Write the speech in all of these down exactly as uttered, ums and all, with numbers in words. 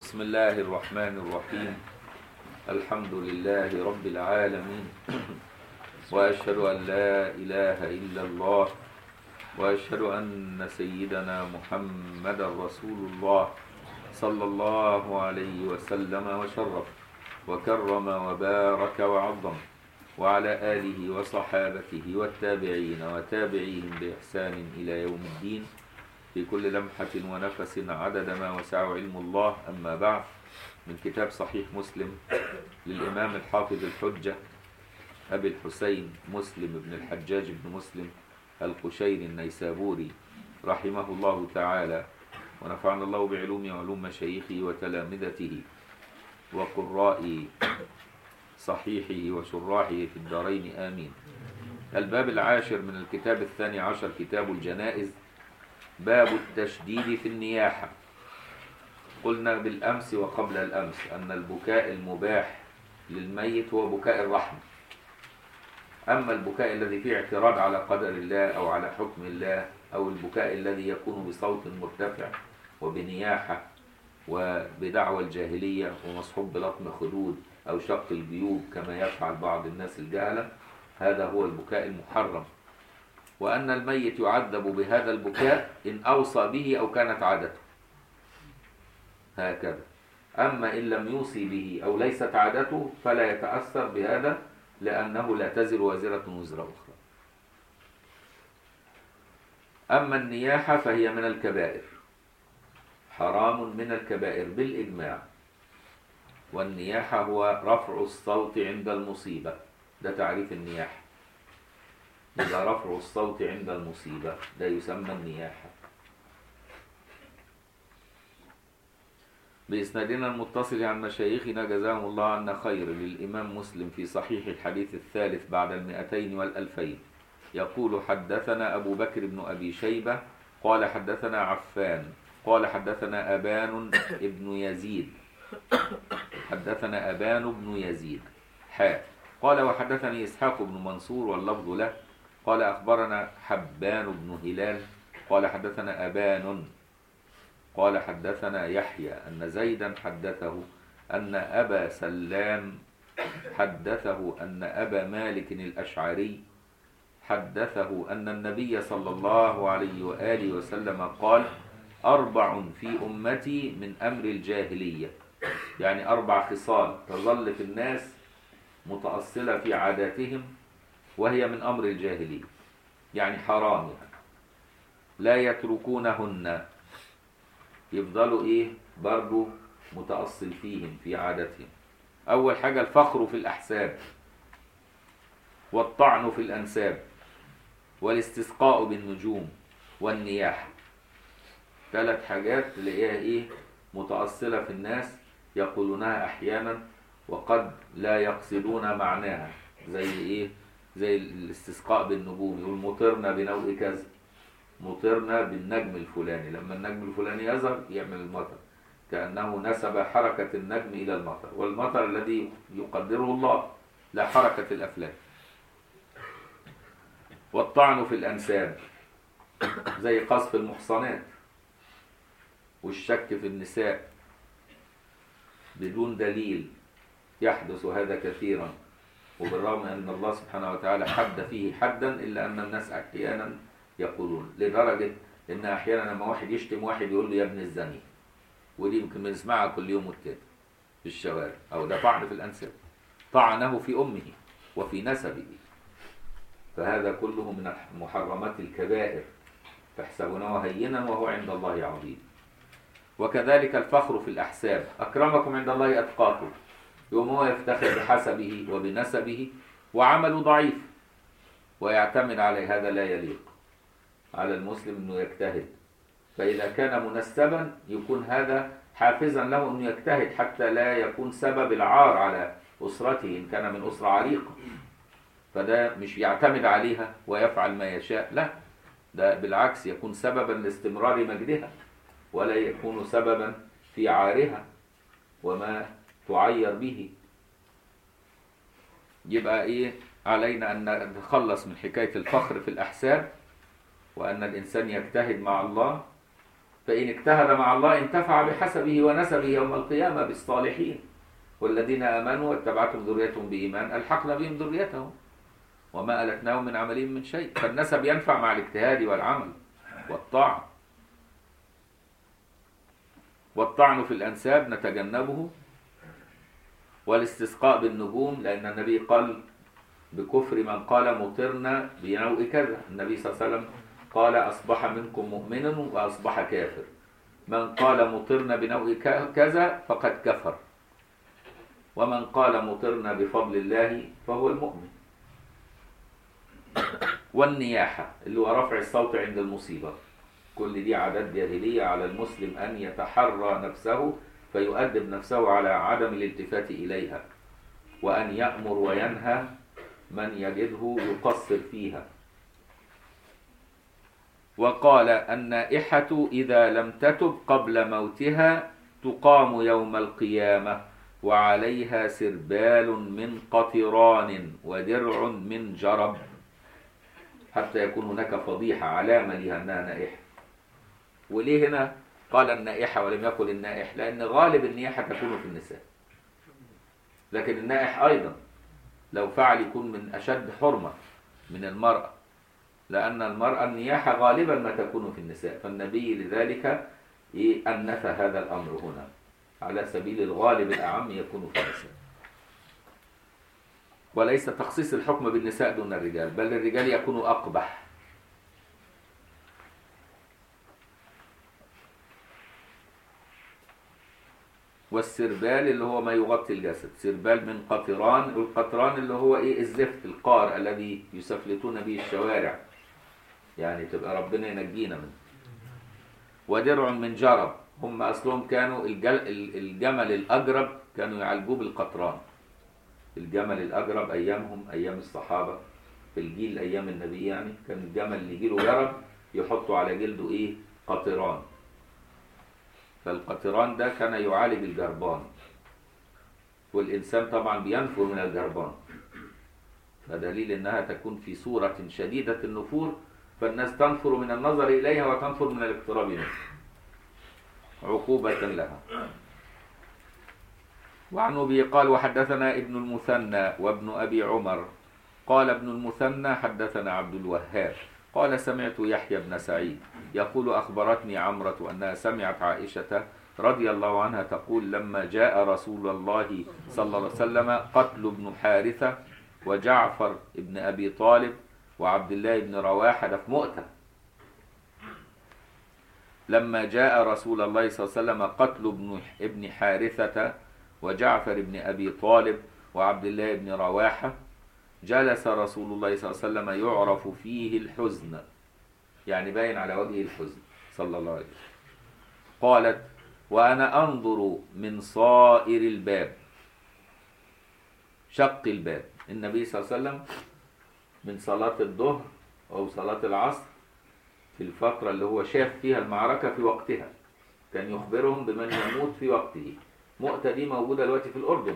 بسم الله الرحمن الرحيم. الحمد لله رب العالمين، وأشهد أن لا إله إلا الله، وأشهد أن سيدنا محمد رسول الله صلى الله عليه وسلم وشرف وكرم وبارك وعظم، وعلى آله وصحابته والتابعين وتابعيهم بإحسان إلى يوم الدين، في كل لمحة ونفس عدد ما وسع علم الله. أما بعد، من كتاب صحيح مسلم للإمام الحافظ الحجة أبي الحسين مسلم بن الحجاج بن مسلم القشيري النيسابوري رحمه الله تعالى، ونفعنا الله بعلوم وعلوم مشايخه وتلامذته وقراء صحيحه وشراحه في الدارين آمين. الباب العاشر من الكتاب الثاني عشر، كتاب الجنائز، باب التشديد في النياحة. قلنا بالأمس وقبل الأمس أن البكاء المباح للميت هو بكاء الرحمة. أما البكاء الذي فيه اعتراض على قدر الله أو على حكم الله، أو البكاء الذي يكون بصوت مرتفع وبنياحة وبدعوى الجاهلية ومصحوب بلطم خدود أو شق الجيوب كما يفعل بعض الناس الجهلة، هذا هو البكاء المحرم، وأن الميت يعذب بهذا البكاء إن أوصى به أو كانت عادته هكذا. أما إن لم يوصي به أو ليست عادته فلا يتأثر بهذا، لأنه لا تزر وازرة وزر أخرى. أما النياحة فهي من الكبائر، حرام من الكبائر بالإجماع. والنياحة هو رفع الصوت عند المصيبة، ده تعريف النياحة. إذا رفع الصوت عند المصيبة ده يسمى النياحة. بإسنادنا المتصل عن مشايخنا جزاهم الله عنا خير للإمام مسلم في صحيح الحديث الثالث بعد المئتين والألفين، يقول: حدثنا أبو بكر بن أبي شيبة قال حدثنا عفان قال حدثنا أبان ابن يزيد حدثنا أبان بن يزيد حاء قال وحدثني إسحاق بن منصور واللفظ له قال أخبرنا حبان بن هلال قال حدثنا أبان قال حدثنا يحيى أن زيدا حدثه أن أبا سلام حدثه أن أبا مالك الأشعري حدثه أن النبي صلى الله عليه وآله وسلم قال: أربع في أمتي من أمر الجاهلية، يعني أربع خصال تظل في الناس متأصلة في عاداتهم وهي من أمر الجاهلية، يعني حرام، يعني لا يتركونهن، يفضلوا إيه برضو متأصل فيهم في عاداتهم. أول حاجة الفخر في الأحساب، والطعن في الأنساب، والاستسقاء بالنجوم، والنياحة. ثلاث حاجات تلاقيها إيه متأصلة في الناس، يقولونها أحيانا وقد لا يقصدون معناها، زي إيه؟ زي الاستسقاء بالنجوم، يقول مطرنا بنوء كذا، مطرنا بالنجم الفلاني، لما النجم الفلاني يظهر يعمل المطر، كأنه نسب حركة النجم إلى المطر، والمطر الذي يقدره الله لا حركة الأفلاك. والطعن في الأنساب زي قذف المحصنات والشك في النساء بدون دليل، يحدث هذا كثيرا، وبالرغم أن الله سبحانه وتعالى حد فيه حدا، إلا أن الناس أحيانا يقولون، لدرجة أن أحيانا لما واحد يشتم واحد يقول له يا ابن الزني، ودي يمكن بنسمعها كل يوم والتاني في الشوارع، أو ده طعن في الأنساب، طعنه في أمه وفي نسبه، فهذا كله من محرمات الكبائر، تحسبونه هينا وهو عند الله عظيم. وكذلك الفخر في الأحساب، أكرمكم عند الله أتقاكم، يوم هو يفتخر بحسبه وبنسبه وعمله ضعيف ويعتمد عليه، هذا لا يليق على المسلم أنه يجتهد. فإذا كان منسبا يكون هذا حافزا له أنه يجتهد حتى لا يكون سبب العار على أسرته إن كان من أسرة عريقة، فده مش يعتمد عليها ويفعل ما يشاء، لا، ده بالعكس يكون سببا لاستمرار مجدها، ولا يكون سببا في عارها وما تعير به. يبقى إيه علينا أن نتخلص من حكاية الفخر في الأحساب، وأن الإنسان يجتهد مع الله، فإن اجتهد مع الله انتفع بحسبه ونسبه يوم القيامة بالصالحين، والذين آمنوا واتبعتهم ذريتهم بإيمان ألحقنا بهم ذريتهم وما ألتناهم من عملهم من شيء. فالنسب ينفع مع الاجتهاد والعمل والطاعة. والطعن في الأنساب نتجنبه، والاستسقاء بالنجوم، لأن النبي قال بكفر من قال مطرنا بنوء كذا. النبي صلى الله عليه وسلم قال أصبح منكم مؤمن وأصبح كافر، من قال مطرنا بنوء كذا فقد كفر، ومن قال مطرنا بفضل الله فهو المؤمن. والنياحة اللي هو رفع الصوت عند المصيبة، كل دي عادات جاهلية على المسلم أن يتحرى نفسه فيؤدب نفسه على عدم الالتفات إليها، وأن يأمر وينهى من يجده يقصر فيها. وقال النائحة إذا لم تتب قبل موتها تقام يوم القيامة وعليها سربال من قطران ودرع من جرب، حتى يكون هناك فضيحة علامة لها أنها نائحة. وليه هنا قال النائحة ولم يقل النائح؟ لأن غالب النياحة تكون في النساء، لكن النائح أيضا لو فعل يكون من أشد حرمة من المرأة، لأن المرأة النياحة غالبا ما تكون في النساء، فالنبي لذلك أنف هذا الأمر هنا على سبيل الغالب الأعم يكون في النساء، وليس تخصيص الحكم بالنساء دون الرجال، بل الرجال يكون أقبح. والسربال اللي هو ما يغطي الجسد، سربال من قطران، والقطران اللي هو ايه؟ الزفت، القار الذي يسفلتون به الشوارع، يعني تبقى ربنا ينجينا منه. ودرع من جرب، هم اصلهم كانوا الجل الجمل الاجرب كانوا يعالجوه بالقطران. الجمل الاجرب ايامهم، ايام الصحابه في الجيل ايام النبي، يعني كان الجمل اللي يجيله جرب يحطوا على جلده ايه؟ قطران. فالقطران ده كان يعالج الجربان، والإنسان طبعا بينفر من الجربان، فدليل أنها تكون في صورة شديدة النفور، فالناس تنفر من النظر إليها وتنفر من الاقتراب منها عقوبة لها. وعن أبي قال وحدثنا ابن المثنى وابن أبي عمر قال ابن المثنى حدثنا عبد الوهاب قال سمعت يحيى بن سعيد يقول أخبرتني عمرة أنها سمعت عائشة رضي الله عنها تقول لما جاء رسول الله صلى الله عليه وسلم قتل ابن حارثة وجعفر ابن أبي طالب وعبد الله بن رواحة، ده في مؤتة. لما جاء رسول الله صلى الله عليه وسلم قتل ابن ابن حارثة وجعفر ابن أبي طالب وعبد الله بن رواحة جلس رسول الله صلى الله عليه وسلم يعرف فيه الحزن، يعني باين على وجهه الحزن صلى الله عليه وسلم. قالت وأنا أنظر من صائر الباب، شق الباب. النبي صلى الله عليه وسلم من صلاة الظهر أو صلاة العصر في الفترة اللي هو شاف فيها المعركة في وقتها كان يخبرهم بمن يموت في وقته. مؤتة دي موجودة دلوقتي في الأردن،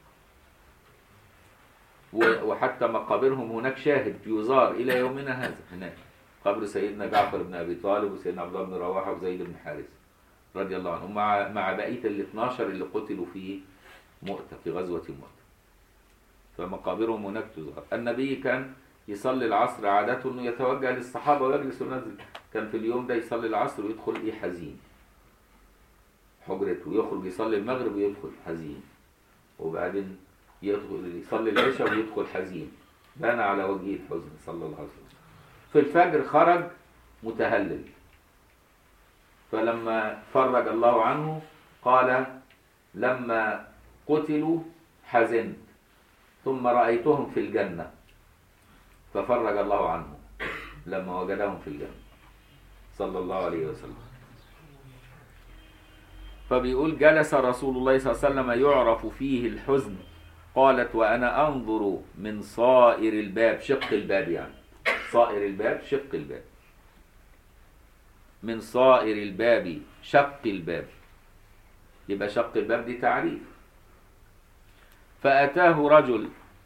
وحتى مقابرهم هناك شاهد يزار إلى يومنا هذا. هناك قبر سيدنا جعفر بن أبي طالب وسيدنا عبد الله بن رواحة وزيد بن حارثة رضي الله عنهم مع مع بقية ال اثناشر اللي قتلوا في مؤتة، في غزوة مؤتة، فمقابرهم هناك تزار. النبي كان يصلي العصر عادته انه يتوجه للصحابة ويجلس وينزل، كان في اليوم ده يصلي العصر ويدخل ايه حزين حجرته، ويخرج يصلي المغرب ويدخل حزين، وبعدين يدخل يصلي العشاء ويدخل حزين، بان على وجهه الحزن صلى الله عليه وسلم. في الفجر خرج متهلل، فلما فرج الله عنه قال لما قتلوا حزنت ثم رأيتهم في الجنة ففرج الله عنه لما وجدهم في الجنة صلى الله عليه وسلم. فبيقول جلس رسول الله صلى الله عليه وسلم يعرف فيه الحزن. قالت وأنا أنظر من صائر الباب، شق الباب يعني صائر الباب شق الباب، من صائر الباب شق الباب، يبقى شق الباب دي تعريف. فأتاه رجل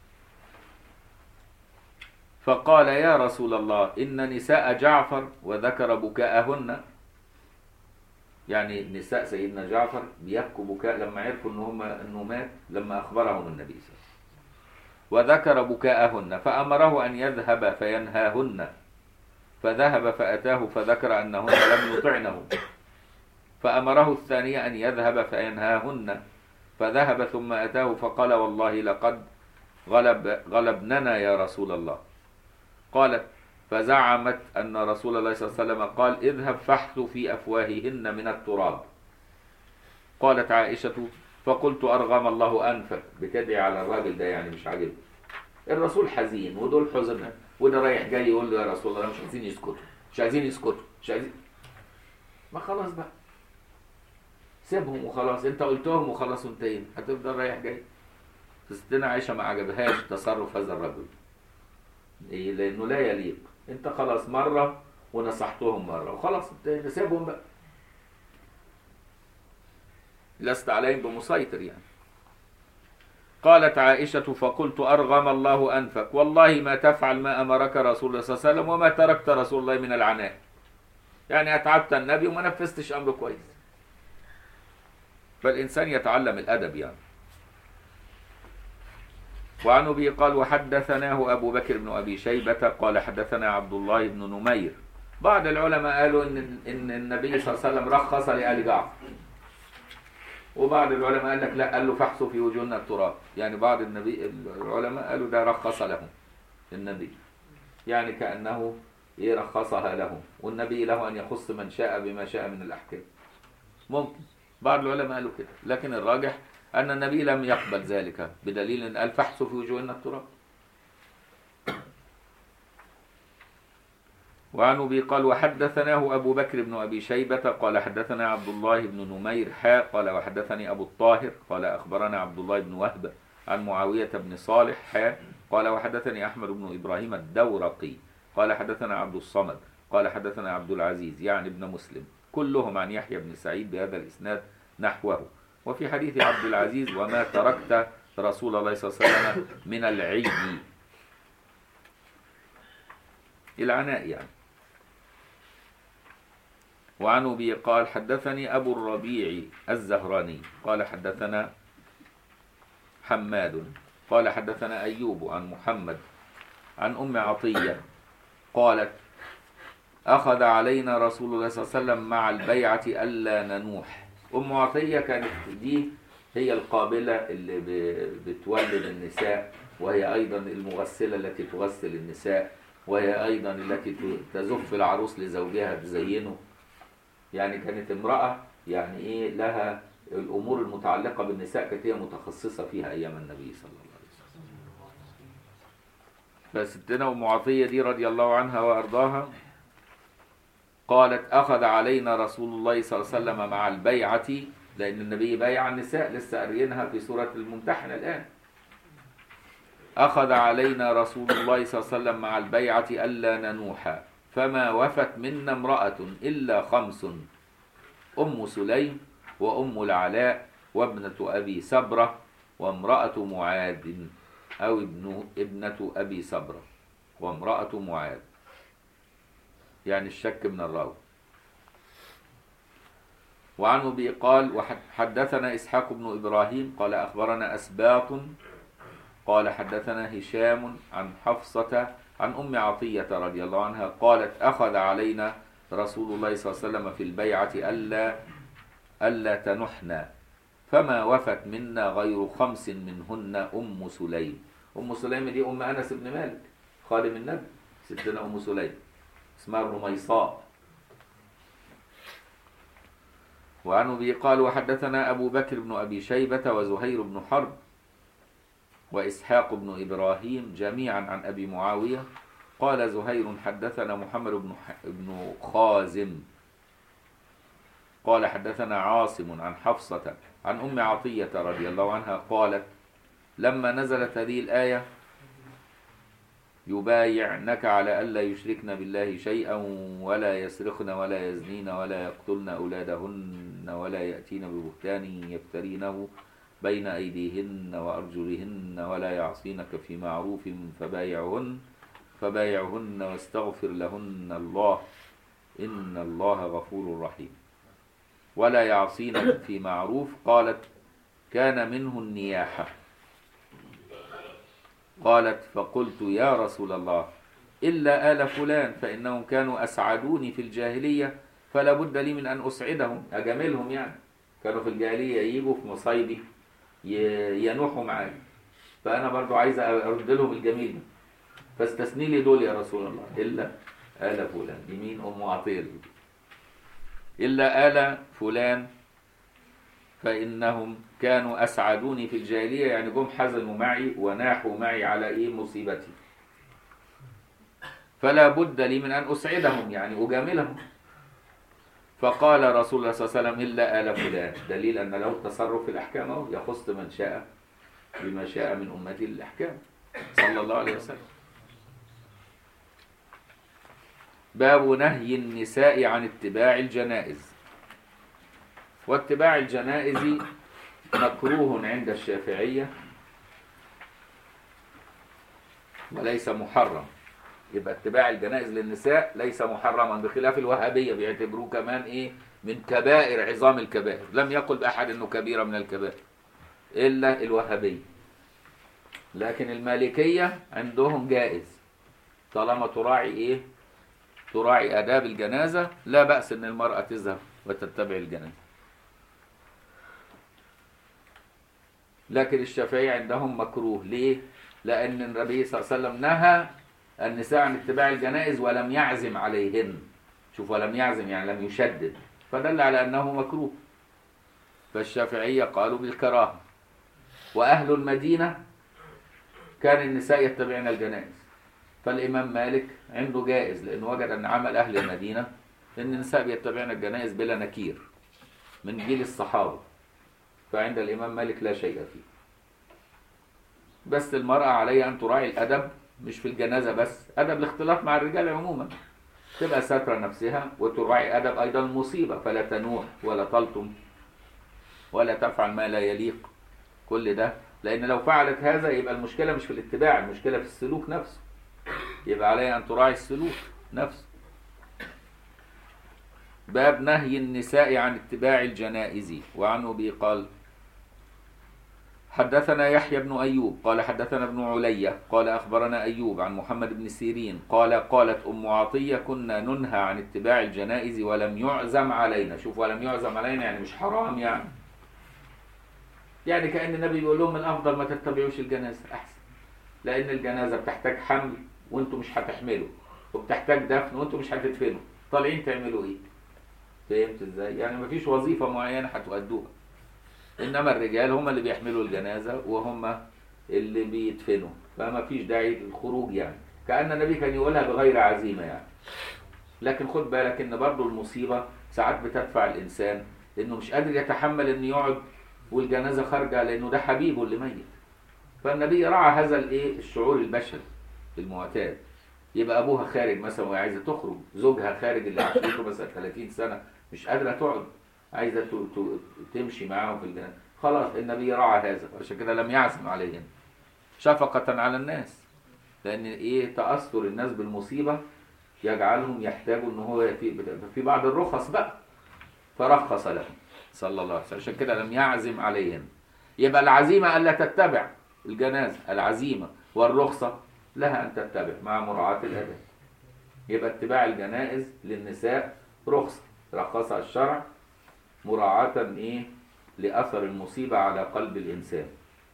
فقال يا رسول الله إن نساء جعفر، وذكر بكاءهن، يعني نساء سيدنا جعفر بيبكوا بكاء لما عرفوا إن هم إنه مات، لما أخبرهم النبي صلى الله عليه وسلم، وذكر بكاءهن فأمره أن يذهب فينهاهن، فذهب فأتاه فذكر أنهن لم يطعنه، فأمره الثانية أن يذهب فينهاهن، فذهب ثم أتاه فقال والله لقد غلب غلبننا يا رسول الله. قالت فزعمت أن رسول الله صلى الله عليه وسلم قال اذهب فاحث في أفواههن من التراب. قالت عائشة فقلت أرغم الله أنفك، بتدعي على الراجل ده يعني مش عاجبه. الرسول حزين ودول حزن، وده رايح جاي يقول له يا رسول الله مش عايزين يسكتوا مش عايزين يسكتوا مش عايزين، ما خلاص بقى سيبهم وخلاص، انت قلتهم وخلاص وانتهينا، هتفضل رايح جاي. ستنا عائشة ما عجبهاش تصرف هذا الرجل، إيه؟ لأنه لا يليق. انت خلاص مرة ونصحتهم مرة وخلاص انتهينا، سيبهم بقى، لست عليهم بمسيطر يعني. قالت عائشة فقلت أرغم الله أنفك، والله ما تفعل ما أمرك رسول الله صلى الله عليه وسلم وما تركت رسول الله من العناء، يعني أتعبت النبي وما نفذتش أمره كويس. فالإنسان يتعلم الأدب يعني. وعن أبي قال وحدثناه أبو بكر بن أبي شيبة قال حدثنا عبد الله بن نمير. بعض العلماء قالوا إن إن النبي صلى الله عليه وسلم رخص لآل جعفر، وبعض العلماء قال لك لا، قال له فحصوا في وجوهن التراب، يعني بعض النبي العلماء قالوا ده رخص لهم النبي، يعني كأنه يرخصها لهم، والنبي له أن يخص من شاء بما شاء من الأحكام. ممكن بعض العلماء قالوا كده، لكن الراجح أن النبي لم يقبل ذلك، بدليل أن قال فحصوا في وجوهن التراب. وعن أبي قال وحدثناه أبو بكر بن أبي شيبة قال حدثنا عبد الله بن نمير حاء قال وحدثني أبو الطاهر قال أخبرنا عبد الله بن وهب عن معاوية بن صالح حاء قال وحدثني أحمد بن إبراهيم الدورقي قال حدثنا عبد الصمد قال حدثنا عبد العزيز يعني ابن مسلم، كلهم عن يحيى بن سعيد بهذا الإسناد نحوه. وفي حديث عبد العزيز وما تركت رسول الله صلى الله عليه وسلم من العيد، العناء يعني. وعن أبي قال حدثني أبو الربيع الزهراني قال حدثنا حماد قال حدثنا أيوب عن محمد عن أم عطية قالت أخذ علينا رسول الله صلى الله عليه وسلم مع البيعة ألا ننوح. أم عطية كانت دي هي القابلة اللي بتولد النساء، وهي أيضا المغسلة التي تغسل النساء، وهي أيضا التي تزف العروس لزوجها تزينه، يعني كانت امرأة يعني إيه لها الأمور المتعلقة بالنساء كانت هي متخصصة فيها أيام النبي صلى الله عليه وسلم. فستنا أم عطية دي رضي الله عنها وأرضاها قالت أخذ علينا رسول الله صلى الله عليه وسلم مع البيعة، لأن النبي بايع النساء لسه قاريينها في سورة الممتحنة الآن. أخذ علينا رسول الله صلى الله عليه وسلم مع البيعة ألا ننوح، فما وفت منا امرأة إلا خمس: أم سليم وأم العلاء وابنة أبي سبرة وامرأة معاذ، أو ابن ابنة أبي سبرة وامرأة معاذ، يعني الشك من الراوي. وعن أبي قال وحدثنا إسحاق بن إبراهيم قال أخبرنا أسباط قال حدثنا هشام عن حفصة عن أم عطية رضي الله عنها قالت أخذ علينا رسول الله صلى الله عليه وسلم في البيعة ألا ألا تنحنا، فما وفت منا غير خمس منهن أم سليم. أم سليم دي أم أنس بن مالك خادم النبي، ستنا أم سليم اسمها رميصاء. وعن أبي قال وحدثنا أبو بكر بن أبي شيبة وزهير بن حرب وإسحاق بن إبراهيم جميعا عن أبي معاوية قال زهير حدثنا محمد بن خازم قال حدثنا عاصم عن حفصة عن أم عطية رضي الله عنها قالت لما نزلت هذه الآية يبايعنك على ألا يشركن بالله شيئا ولا يسرقن ولا يزنين ولا يقتلن أولادهن ولا يأتين ببهتان يفترينه بين أيديهن وأرجلهن ولا يعصينك في معروف فبايعهن فبايعهن واستغفر لهن الله إن الله غفور رحيم. ولا يعصينك في معروف. قالت كان منه النياحة. قالت فقلت يا رسول الله إلا آل فلان فإنهم كانوا أسعدوني في الجاهلية فلا بد لي من أن أسعدهم، أجاملهم يعني. كانوا في الجاهلية يجوا في مصايبي ينوحوا معايا، فأنا برضو عايز أرد لهم الجميل ده، فاستثني لي دول يا رسول الله. إلا آل فلان، يمين أم عطية، إلا آل فلان فإنهم كانوا أسعدوني في الجاهلية، يعني جم حزنوا معي وناحوا معي على إيه مصيبتي، فلا بد لي من أن أسعدهم يعني أجاملهم. فقال رسول الله صلى الله عليه وسلم إلا آل فلان، دليل أن له التصرف في الأحكام، يخص من شاء بما شاء من أمته الأحكام صلى الله عليه وسلم. باب نهي النساء عن اتباع الجنائز. واتباع الجنائز مكروه عند الشافعية وليس محرم. يبقى اتباع الجنائز للنساء ليس محرما، بخلاف الوهابية بيعتبروه كمان ايه من كبائر عظام الكبائر. لم يقل بأحد انه كبيرة من الكبائر الا الوهابية، لكن المالكية عندهم جائز طالما تراعي ايه تراعي آداب الجنازة، لا بأس ان المرأة تذهب وتتبع الجنازة. لكن الشافعية عندهم مكروه. ليه؟ لأن النبي صلى الله عليه وسلم نهى النساء عن اتباع الجنائز ولم يعزم عليهن. شوف، ولم يعزم يعني لم يشدد، فدل على أنه مكروه. فالشافعية قالوا بالكراهة. وأهل المدينة كان النساء يتبعن الجنائز، فالإمام مالك عنده جائز، لأنه وجد أن عمل أهل المدينة أن النساء بيتبعن الجنائز بلا نكير من جيل الصحابة، فعند الإمام مالك لا شيء فيه. بس المرأة عليها أن تراعي الأدب، مش في الجنازة بس، أدب الاختلاط مع الرجال عموما، تبقى ساترة نفسها وتراعي أدب أيضا المصيبة، فلا تنوح ولا تلطم ولا تفعل ما لا يليق. كل ده لأن لو فعلت هذا يبقى المشكلة مش في الاتباع، المشكلة في السلوك نفسه، يبقى عليها أن تراعي السلوك نفسه. باب نهي النساء عن اتباع الجنائز. وعنه به قال حدثنا يحيى بن أيوب قال حدثنا ابن علية قال أخبرنا أيوب عن محمد بن سيرين قال قالت أم عطية كنا ننهى عن اتباع الجنائز ولم يعزم علينا. شوف، ولم يعزم علينا يعني مش حرام، يعني يعني كأن النبي بيقول لهم الأفضل ما تتبعوش الجنازة أحسن، لأن الجنازة بتحتاج حمل وانتم مش هتحملوا، وبتحتاج دفن وانتم مش هتدفنوا، طالعين تعملوا ايه؟ فهمت ازاي؟ يعني مفيش وظيفة معينة هتؤدوها، انما الرجال هم اللي بيحملوا الجنازة وهم اللي بيدفنوا، فما فيش داعي للخروج، يعني كأن النبي كان يقولها بغير عزيمة يعني. لكن خد بالك ان برضو المصيبة ساعات بتدفع الانسان انه مش قادر يتحمل انه يقعد والجنازة خارجة، لانه ده حبيبه اللي ميت. فالنبي راعى هذا الايه الشعور البشري المعتاد. يبقى ابوها خارج مثلا وهي عايزه تخرج، زوجها خارج اللي عاشته مثلا ثلاثين سنه مش قادره تقعد، عايزه تمشي معاهم في الجنازه، خلاص النبي راعى هذا، عشان كده لم يعزم عليهم شفقه على الناس، لان ايه تاثر الناس بالمصيبه يجعلهم يحتاجوا ان هو في في بعض الرخص بقى، فرخص لهم صلى الله عليه وسلم، عشان كده لم يعزم عليهم. يبقى العزيمه الا تتبع الجنازه، العزيمه والرخصه لها أن تتبع مع مراعاة الأدب. يبقى اتباع الجنائز للنساء رخصة رخصها الشرع مراعاة إيه لأثر المصيبة على قلب الإنسان.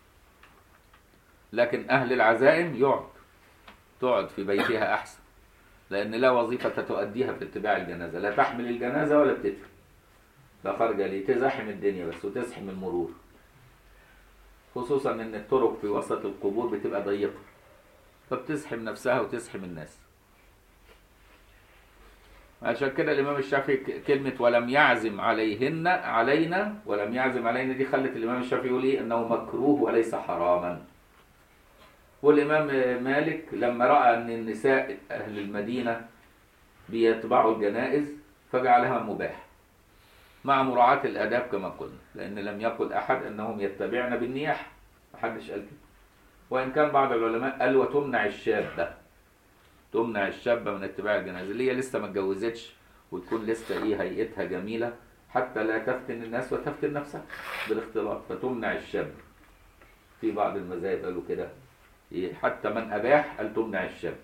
لكن أهل العزائم يقعد تقعد في بيتها أحسن، لأن لا وظيفة تؤديها في اتباع الجنازة، لا تحمل الجنازة ولا بتدفن، لا خارجة ليه تزاحم الدنيا بس وتزحم المرور، خصوصا إن الطرق في وسط القبور بتبقى ضيقة، فبتزحم نفسها وتزحم الناس. عشان كده الإمام الشافعي كلمة ولم يعزم عليهن علينا ولم يعزم علينا دي خلت الإمام الشافعي يقول إيه أنه مكروه وليس حراما. والإمام مالك لما رأى أن النساء أهل المدينة بيتبعوا الجنائز فجعلها مباح مع مراعاة الآداب كما قلنا، لأن لم يقل أحد أنهم يتبعن بالنياحة، محدش قال كده. وإن كان بعض العلماء قال وتمنع الشابة، تمنع الشابة من اتباع الجنازة اللي هي لسه ما اتجوزتش وتكون لسه ايه هيئتها جميلة، حتى لا تفتن الناس وتفتن نفسها بالاختلاط، فتمنع الشاب. في بعض المذاهب قالوا كده، حتى من أباح قال تمنع الشاب.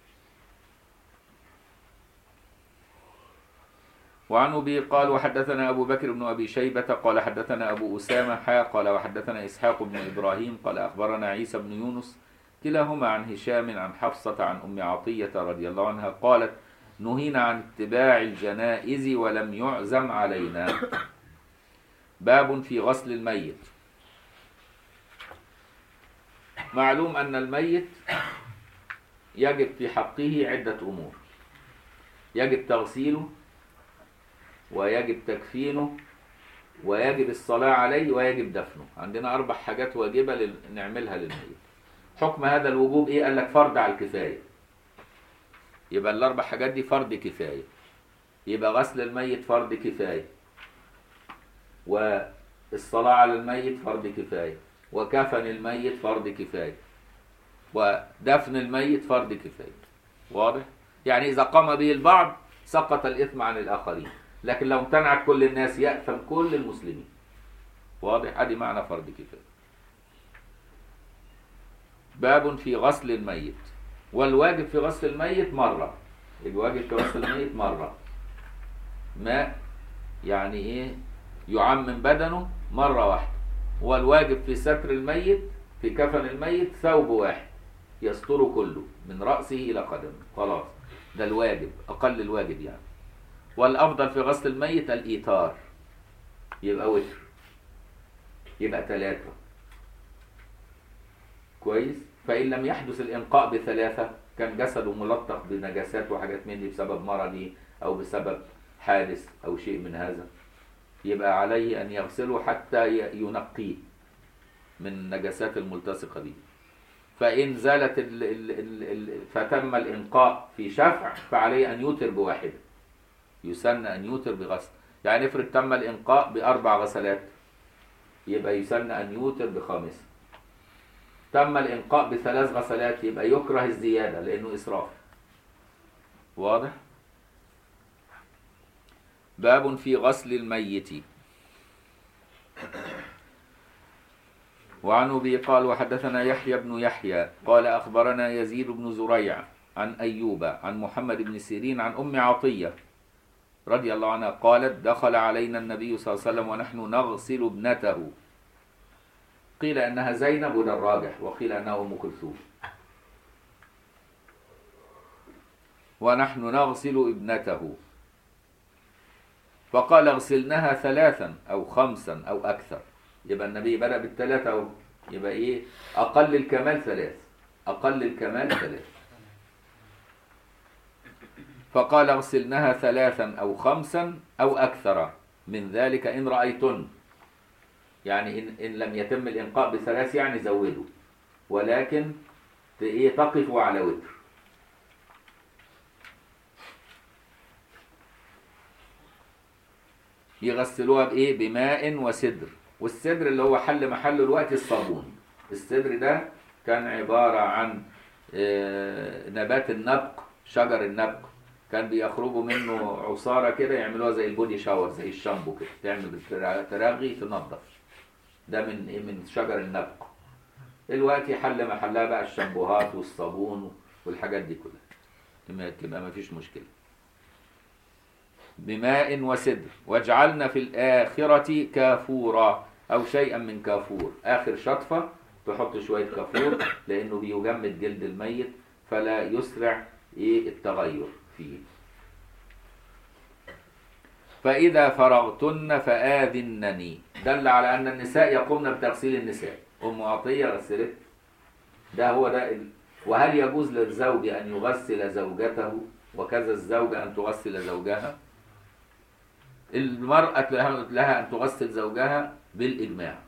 وعن أبي قال وحدثنا أبو بكر بن أبي شيبة قال حدثنا أبو أسامة حا قال وحدثنا إسحاق بن إبراهيم قال أخبرنا عيسى بن يونس كلاهما عن هشام عن حفصة عن أم عطية رضي الله عنها قالت نهينا عن اتباع الجنائز ولم يعزم علينا. باب في غسل الميت. معلوم أن الميت يجب في حقه عدة أمور، يجب تغسيله، ويجب تكفينه، ويجب الصلاة عليه، ويجب دفنه. عندنا أربع حاجات واجبة نعملها للميت. حكم هذا الوجوب إيه؟ قال لك فرض على الكفاية. يبقى الأربع حاجات دي فرض كفاية. يبقى غسل الميت فرض كفاية، والصلاة على الميت فرض كفاية، وكفن الميت فرض كفاية، ودفن الميت فرض كفاية. واضح؟ يعني إذا قام به البعض سقط الإثم عن الآخرين، لكن لو امتنعت كل الناس يأثم كل المسلمين. واضح؟ ادي معنى فرض كفاية. باب في غسل الميت. والواجب في غسل الميت مرة. الواجب في غسل الميت مرة. ماء يعني ايه؟ يعمم بدنه مرة واحدة. والواجب في ستر الميت، في كفن الميت، ثوب واحد يستر كله من رأسه إلى قدمه. خلاص، ده الواجب، أقل الواجب يعني. والأفضل في غسل الميت الإيتار، يبقى وتر، يبقى ثلاثة. كويس؟ فإن لم يحدث الإنقاء بثلاثة، كان جسده ملطخ بنجاسات وحاجات من دي بسبب مرضه أو بسبب حادث أو شيء من هذا، يبقى عليه أن يغسله حتى ينقيه من النجاسات الملتصقة به. فإن زالت ال ال ال ال فتم الإنقاء في شفع، فعليه أن يوتر بواحدة. يسن أن يوتر بغسل. يعني افرض تم الإنقاء بأربع غسلات، يبقى يسن أن يوتر بخامسة. تم الإنقاء بثلاث غسلات، يبقى يكره الزيادة لأنه إسراف. واضح؟ باب في غسل الميت. وعن أبي قال وحدثنا يحيى بن يحيى قال أخبرنا يزيد بن زريع عن أيوب عن محمد بن سيرين عن أم عطية رضي الله عنها قالت دخل علينا النبي صلى الله عليه وسلم ونحن نغسل ابنته. قيل أنها زينب وده الراجح، وقيل أنها أم كلثوم. ونحن نغسل ابنته، فقال اغسلنها ثلاثا أو خمسا أو أكثر. يبقى النبي بدأ بالثلاثة أو يبقى إيه؟ أقل الكمال ثلاث، أقل الكمال ثلاث. فقال اغسلنها ثلاثا أو خمسا أو أكثر من ذلك إن رأيتن. يعني إن, إن لم يتم الإنقاء بثلاث يعني زودوا، ولكن تقفوا على وتر. يغسلوها بإيه؟ بماء وسدر. والسدر اللي هو حل محله الوقت الصابون. السدر ده كان عبارة عن نبات النبق، شجر النبق، كان بيخرجوا منه عصارة كده يعملوها زي البودي شاور، زي الشامبو كده، تعمل تراغي تنظف. ده من ايه؟ من شجر النبق. الوقت حل محلها بقى الشامبوهات والصابون والحاجات دي كلها، تبقى ما فيش مشكلة. بماء وسدر. واجعلنا في الآخرة كافورا أو شيئا من كافور. آخر شطفة تحط شوية كافور لأنه بيجمد جلد الميت فلا يسرع إيه التغير فيه. فإذا فرغتن فآذنني. دل على أن النساء يقومن بتغسيل النساء. أم عطية غسلت، ده هو ده ال... وهل يجوز للزوج أن يغسل زوجته وكذا الزوجة أن تغسل زوجها؟ المرأة لها أن تغسل زوجها بالإجماع.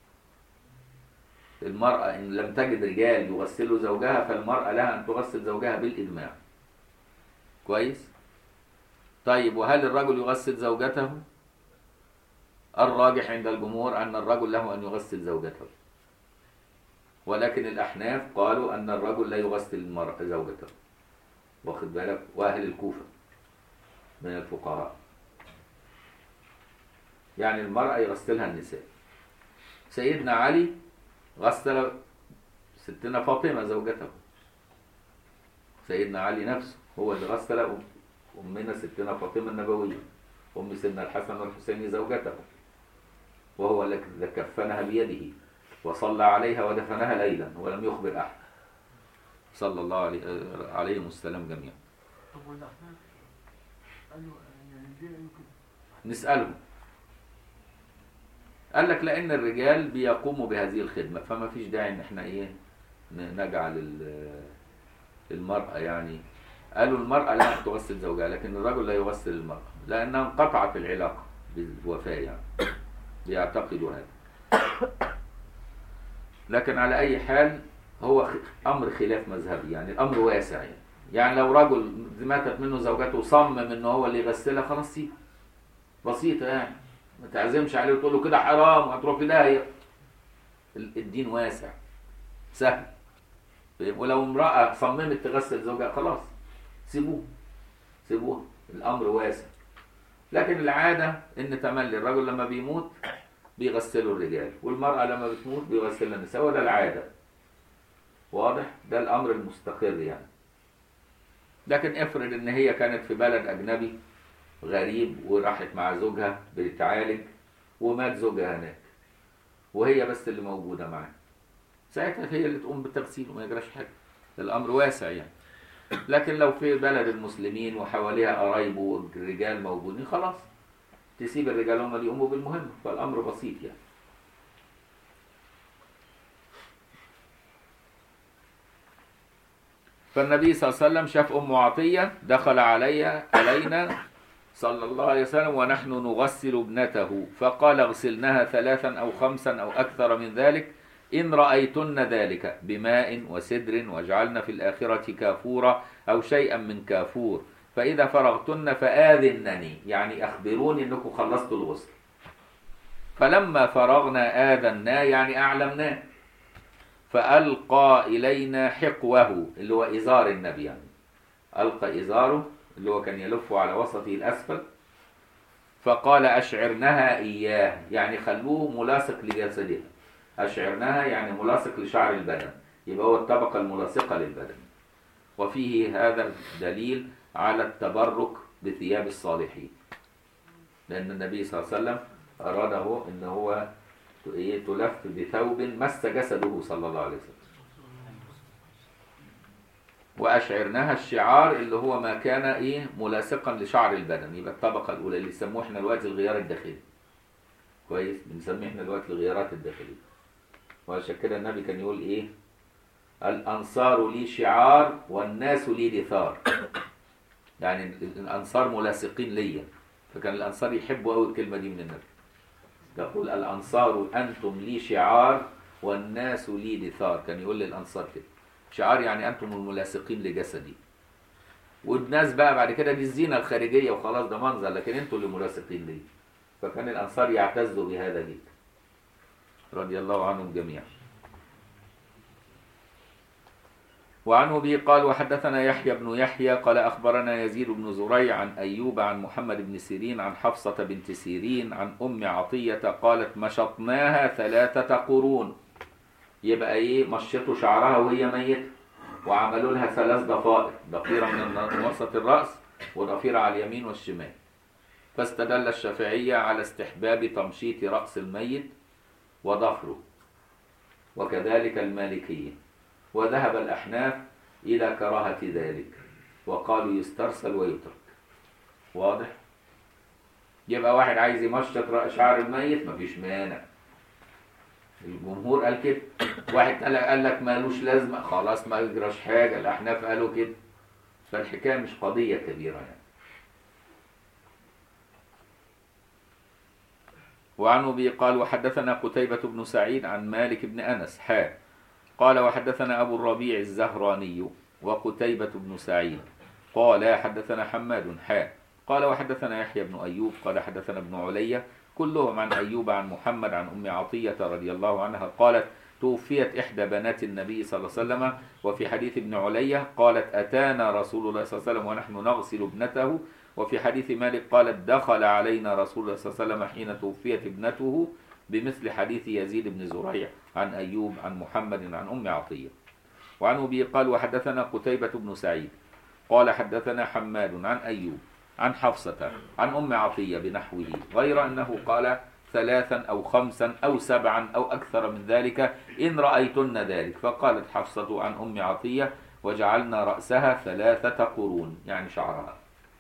المرأة إن لم تجد رجال يغسلوا زوجها فالمرأة لها أن تغسل زوجها بالإجماع. كويس؟ طيب وهل الرجل يغسل زوجته؟ الراجح عند الجمهور أن الرجل له أن يغسل زوجته، ولكن الأحناف قالوا أن الرجل لا يغسل المرأة زوجته. واخد بالك؟ وأهل الكوفة من الفقهاء. يعني المرأة يغسلها النساء. سيدنا علي غسل ستنا فاطمة زوجته، سيدنا علي نفسه هو اللي غسل أمنا ستنا فاطمة النبوية أم سيدنا الحسن والحسين زوجته، وهو الذي كفنها بيده وصلى عليها ودفنها ليلا ولم يخبر أحد صلى الله عليه عليهم السلام جميعا. نسألهم، قال لك لأن الرجال بيقوموا بهذه الخدمة فما فيش داعي إن احنا إيه نجعل المرأة، يعني قالوا المرأة لا تغسل زوجها لكن الرجل لا يغسل المرأة لأنها انقطعت العلاقة بالوفاة، يعني بيعتقدوا هذا. لكن على أي حال هو أمر خلاف مذهبي، يعني الأمر واسع، يعني يعني لو رجل ماتت منه زوجته وصمم إنه هو اللي يغسلها خلاص سيبه، بسيطة يعني، ما تعزمش عليه وتقول له كده حرام وهتروح في داهية. الدين واسع سهل. ولو امرأة صممت تغسل زوجها خلاص سيبوه سيبوها، الأمر واسع. لكن العادة إن تملي الرجل لما بيموت بيغسلوا الرجال والمرأة لما بتموت بيغسلها النساء، وده العادة. واضح؟ ده الأمر المستقر يعني. لكن افرض إن هي كانت في بلد أجنبي غريب وراحت مع زوجها بتعالج ومات زوجها هناك وهي بس اللي موجودة معاه، ساعتها هي اللي تقوم بالتغسيل وما يجراش حاجة، الأمر واسع يعني. لكن لو في بلد المسلمين وحواليها قرايبه والرجال موجودين خلاص تسيب الرجال هم اللي يقوموا بالمهمة، فالأمر بسيط يعني. فالنبي صلى الله عليه وسلم شاف أم عطية دخل علي علينا صلى الله عليه وسلم ونحن نغسل ابنته فقال اغسلنها ثلاثا أو خمسا أو أكثر من ذلك إن رأيتن ذلك بماء وسدر واجعلن في الآخرة كافورا أو شيئا من كافور فإذا فرغتن فآذنني، يعني أخبروني أنكم خلصتوا الغسل. فلما فرغنا آذنا يعني أعلمناه، فألقى إلينا حقوه اللي هو إزار النبي، يعني ألقى إزاره اللي هو كان يلف على وسطه الأسفل، فقال أشعرنها إياه يعني خلوه ملاصق لجسدها، أشعرنها يعني ملاصق لشعر البدن، يبقى هو الطبقة الملاصقة للبدن. وفيه هذا الدليل على التبرك بثياب الصالحين، لأن النبي صلى الله عليه وسلم أراده إن هو تلف بثوب مس جسده صلى الله عليه وسلم. وأشعرناها الشعار اللي هو ما كان إيه ملاصقا لشعر البدن، يبقى الطبقة الأولى اللي يسموه إحنا دلوقتي الغيار الداخلي، كويس، بنسميه إحنا دلوقتي الغيارات الداخلية. وعشان كده النبي كان يقول إيه؟ الأنصار لي شعار والناس لي دثار، يعني الأنصار ملاصقين ليا، فكان الأنصار يحبوا قوي الكلمة دي من النبي. يقول الأنصار أنتم لي شعار والناس لي دثار، كان يقول للأنصار كده، شعار يعني أنتم الملاصقين لجسدي، والناس بقى بعد كده دي الزينة الخارجية وخلاص ده منظر، لكن أنتم اللي ملاصقين لي. فكان الأنصار يعتزوا بهذا جدا رضي الله عنهم جميعا. وعنه به قال وحدثنا يحيى بن يحيى قال أخبرنا يزيد بن زريع عن أيوب عن محمد بن سيرين عن حفصة بنت سيرين عن أم عطية قالت مشطناها ثلاثة قرون، يبقى إيه مشطوا شعرها وهي ميتة وعملوا لها ثلاث ضفائر، ضفيرة من وسط الرأس وضفيرة على اليمين والشمال. فاستدل الشافعية على استحباب تمشيط رأس الميت وضفره، وكذلك المالكية، وذهب الأحناف إلى كراهة ذلك وقالوا يسترسل ويترك. واضح؟ يبقى واحد عايز يمشط شعر الميت مفيش مانع، الجمهور قال كده. واحد قال لك مالوش لازمة خلاص ما يجراش حاجة، الأحناف قالوا كده. فالحكاية مش قضية كبيرة يعني. وعنه به قال وحدثنا قتيبة بن سعيد عن مالك بن أنس حا قال وحدثنا أبو الربيع الزهراني وقتيبة بن سعيد قال حدثنا حماد حا قال وحدثنا يحيى بن أيوب قال حدثنا ابن علية كلهم عن أيوب عن محمد عن أم عطية رضي الله عنها قالت توفيت إحدى بنات النبي صلى الله عليه وسلم. وفي حديث ابن علية قالت أتانا رسول الله صلى الله عليه وسلم ونحن نغسل ابنته وفي حديث مالك قالت دخل علينا رسول الله صلى الله عليه وسلم حين توفيت ابنته بمثل حديث يزيد بن زريع عن أيوب عن محمد عن أم عطية. وعن أبي قال وحدثنا قتيبة بن سعيد قال حدثنا حماد عن أيوب عن حفصة عن أم عطية بنحوه غير أنه قال ثلاثا أو خمسا أو سبعا أو أكثر من ذلك إن رأيتن ذلك. فقالت حفصة عن أم عطية وجعلنا رأسها ثلاثة قرون يعني شعرها.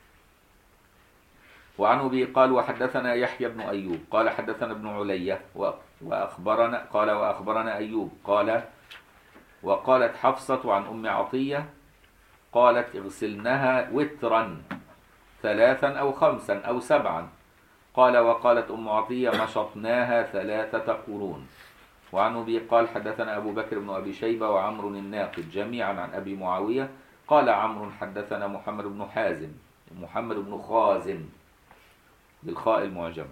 وعن أبي قال وحدثنا يحيى بن أيوب قال حدثنا ابن علية وأخبرنا قال وأخبرنا أيوب قال وقالت حفصة عن أم عطية قالت اغسلنها وترا ثلاثا أو خمسا أو سبعا. قال وقالت أم عطية مشطناها ثلاثة قرون. وعن أبي قال حدثنا أبو بكر بن أبي شيبة وعمر الناقد جميعا عن أبي معاوية قال عمرو حدثنا محمد بن حازم محمد بن خازم بالخاء المعجم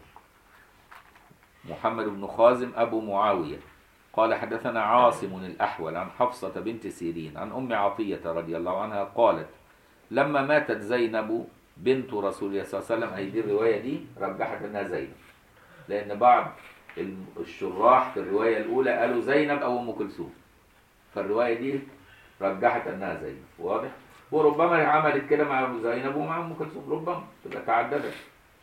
محمد بن خازم أبو معاوية قال حدثنا عاصم الأحول عن حفصة بنت سيرين عن أم عطية رضي الله عنها قالت لما ماتت زينب بنت رسول الله صلى الله عليه وسلم. أي دي الرواية دي رجحت أنها زينب لأن بعض الشراح في الرواية الأولى قالوا زينب أو أم كلثوم فالرواية دي رجحت أنها زينب واضح. وربما عملت كده مع زينب ومع أم كلثوم ربما تبقى تعددت.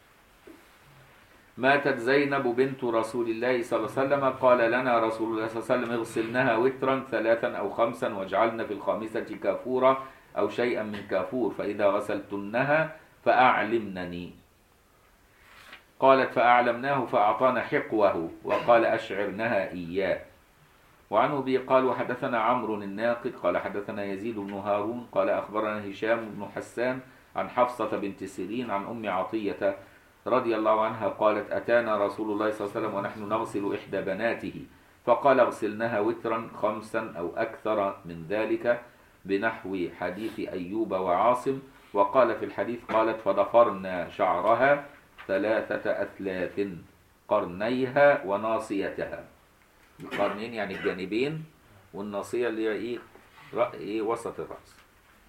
ماتت زينب بنت رسول الله صلى الله عليه وسلم قال لنا رسول الله صلى الله عليه وسلم اغسلنها وترا ثلاثا أو خمسا واجعلن في الخامسة كافورا أو شيئا من كافور فإذا غسلتنها فأعلمنني. قالت فأعلمناه فأعطانا حقوه وقال أشعرنها إياه. وعن أبي قال وحدثنا عمرو الناقد قال حدثنا يزيد بن هارون قال أخبرنا هشام بن حسان عن حفصة بنت سيرين عن أم عطية رضي الله عنها قالت أتانا رسول الله صلى الله عليه وسلم ونحن نغسل إحدى بناته فقال اغسلنها وترا خمسا أو أكثر من ذلك بنحو حديث أيوب وعاصم. وقال في الحديث قالت فضفرنا شعرها ثلاثة أثلاث قرنيها وناصيتها. القرنين يعني الجانبين والناصية اللي هي إيه رأي وسط الرأس.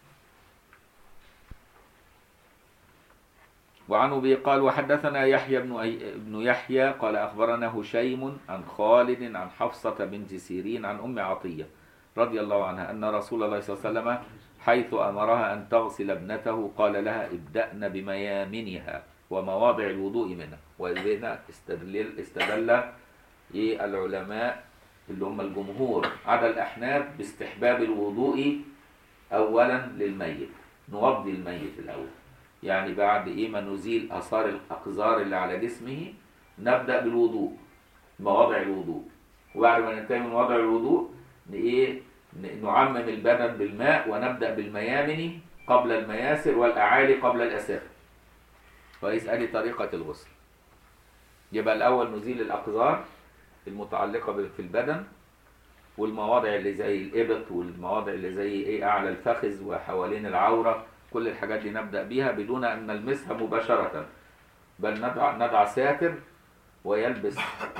وعن أبي قال وحدثنا يحيى بن, أي... بن يحيى قال أخبرنا هشيم عن خالد عن حفصة بنت سيرين عن أم عطية رضي الله عنها أن رسول الله صلى الله عليه وسلم حيث أمرها أن تغسل ابنته قال لها ابدأن بميامنها ومواضع الوضوء منها. وإذا استدل, استدل العلماء اللي هم الجمهور على الأحناف باستحباب الوضوء أولا للميت نوضي الميت الأول يعني بعد إيه ما نزيل أثار الأقذار اللي على جسمه نبدأ بالوضوء مواضع الوضوء وبعد ما ننتهي من مواضع الوضوء إيه نعمم البدن بالماء ونبدأ بالميامن قبل المياسر والأعالي قبل الأسافل. ويسألي طريقة الغسل يبقى الأول نزيل الأقذار المتعلقة في البدن والمواضع اللي زي الإبط والمواضع اللي زي إيه أعلى الفخذ وحوالين العورة كل الحاجات دي نبدأ بيها بدون أن نلمسها مباشرة بل ندع, ندع ساتر ويلبس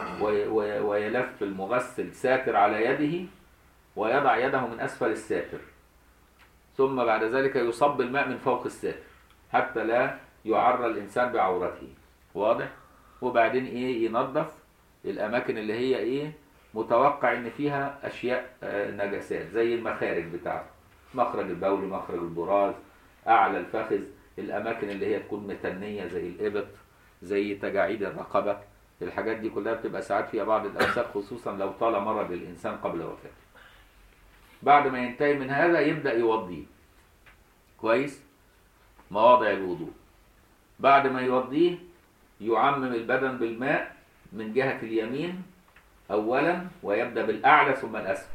ويلف المغسل ساتر على يده ويضع يده من أسفل الساتر ثم بعد ذلك يصب الماء من فوق الساتر حتى لا يعرى الإنسان بعورته واضح. وبعدين إيه ينظف الأماكن اللي هي إيه متوقع إن فيها أشياء نجاسات زي المخارج بتاعته مخرج البول مخرج البراز أعلى الفخذ الأماكن اللي هي تكون متنية زي الإبط زي تجاعيد الرقبة الحاجات دي كلها بتبقى ساعات فيها بعض الأوساخ خصوصا لو طال مرض الإنسان قبل وفاته. بعد ما ينتهي من هذا يبدأ يوضيه كويس مواضع الوضوء. بعد ما يوضيه يعمم البدن بالماء من جهة اليمين أولا ويبدأ بالأعلى ثم الأسفل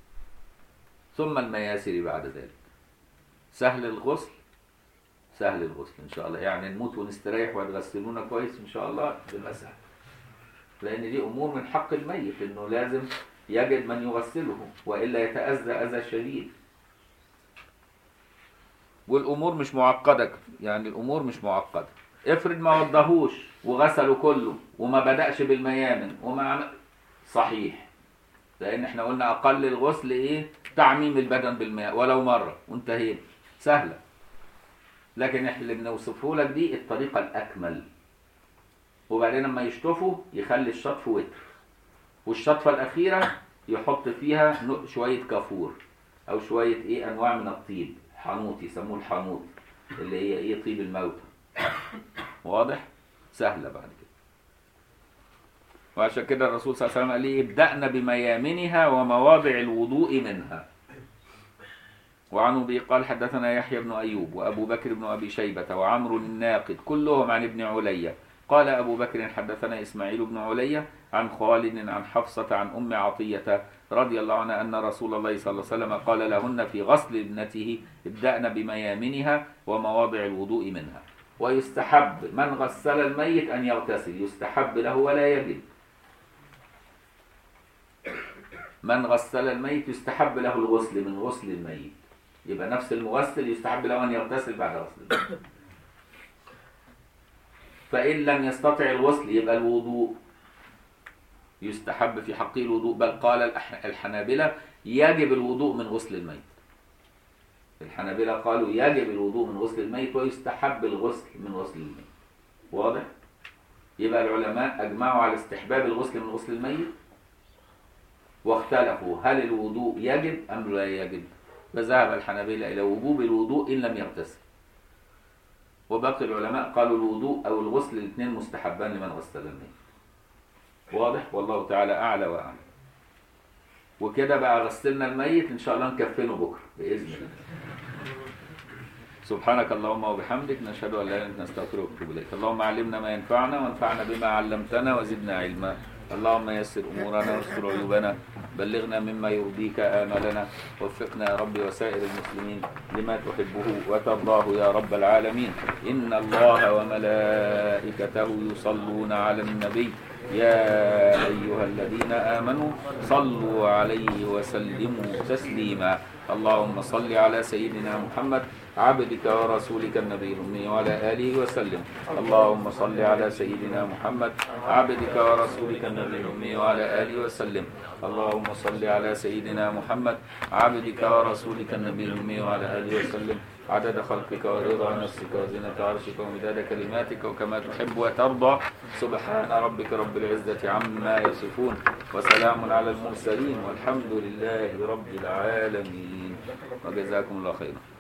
ثم المياسر بعد ذلك. سهل الغسل سهل الغسل إن شاء الله يعني نموت ونستريح وتغسلونا كويس إن شاء الله تبقى سهل لأن دي أمور من حق الميت إنه لازم يجد من يغسله وإلا يتأذى أذى شديد. والأمور مش معقدة يعني الأمور مش معقدة. افرض ما وضهوش وغسله كله وما بدأش بالميامن وما عمل صحيح لأن احنا قلنا أقل الغسل إيه تعميم البدن بالماء ولو مرة وانتهينا سهلة. لكن احنا اللي بنوصفه لك دي الطريقة الأكمل. وبعدين لما يشطفوا يخلي الشطف وتر، والشطفة الأخيرة يحط فيها شوية كافور أو شوية إيه أنواع من الطيب، حنوط يسموه الحنوط اللي هي إيه طيب الموتى. واضح؟ سهلة بعد كده. وعشان كده الرسول صلى الله عليه وسلم قال لي ابدأنا بميامنها ومواضع الوضوء منها. وعن أبي قال حدثنا يحيى بن أيوب وأبو بكر بن أبي شيبة وعمرو الناقد كلهم عن ابن علية. قال أبو بكر حدثنا إسماعيل بن علية عن خالد عن حفصة عن أم عطية رضي الله عنها أن رسول الله صلى الله عليه وسلم قال لهن في غسل ابنته ابدأن بميامنها ومواضع الوضوء منها. ويستحب من غسل الميت أن يغتسل، يستحب له ولا يجب. من غسل الميت يستحب له الغسل من غسل الميت، يبقى نفس المغسل يستحب له أن يغتسل بعد غسل الميت. فإن لم يستطع الغسل يبقى الوضوء يستحب في حقه الوضوء، بل قال الحنابلة يجب الوضوء من غسل الميت. الحنابلة قالوا يجب الوضوء من غسل الميت ويستحب الغسل من غسل الميت. واضح؟ يبقى العلماء أجمعوا على استحباب الغسل من غسل الميت، واختلفوا هل الوضوء يجب أم لا يجب. فذهب الحنابلة إلى وجوب الوضوء إن لم يغتسل، وباقي العلماء قالوا الوضوء أو الغسل الاثنين مستحبان لمن غسل الميت. واضح؟ والله تعالى أعلى وأعلم. وكده بقى غسلنا الميت، إن شاء الله نكفنه بكرة بإذن الله. سبحانك اللهم وبحمدك نشهد أن لا إله إلا أنت نستغفرك ونتوب إليك. اللهم علمنا ما ينفعنا وانفعنا بما علمتنا وزدنا علما. اللهم يسر أمورنا واستر عيوبنا، بلغنا مما يرضيك آمالنا، وفقنا يا رب وسائر المسلمين لما تحبه وترضاه يا رب العالمين. إن الله وملائكته يصلون على النبي يا أيها الذين آمنوا صلوا عليه وسلموا تسليما. اللهم صل على سيدنا محمد عبدك ورسولك النبي الأمي وعلى آله وسلم. اللهم صل على سيدنا محمد عبدك ورسولك النبي الأمي وعلى آله وسلم. اللهم صل على سيدنا محمد عبدك ورسولك النبي الأمي وعلى آله وسلم عدد خلقك ورضا نفسك وزنة عرشك ومداد كلماتك وكما تحب وترضى. سبحان ربك رب العزة عما يصفون وسلام على المرسلين والحمد لله رب العالمين. وجزاكم الله خيرا.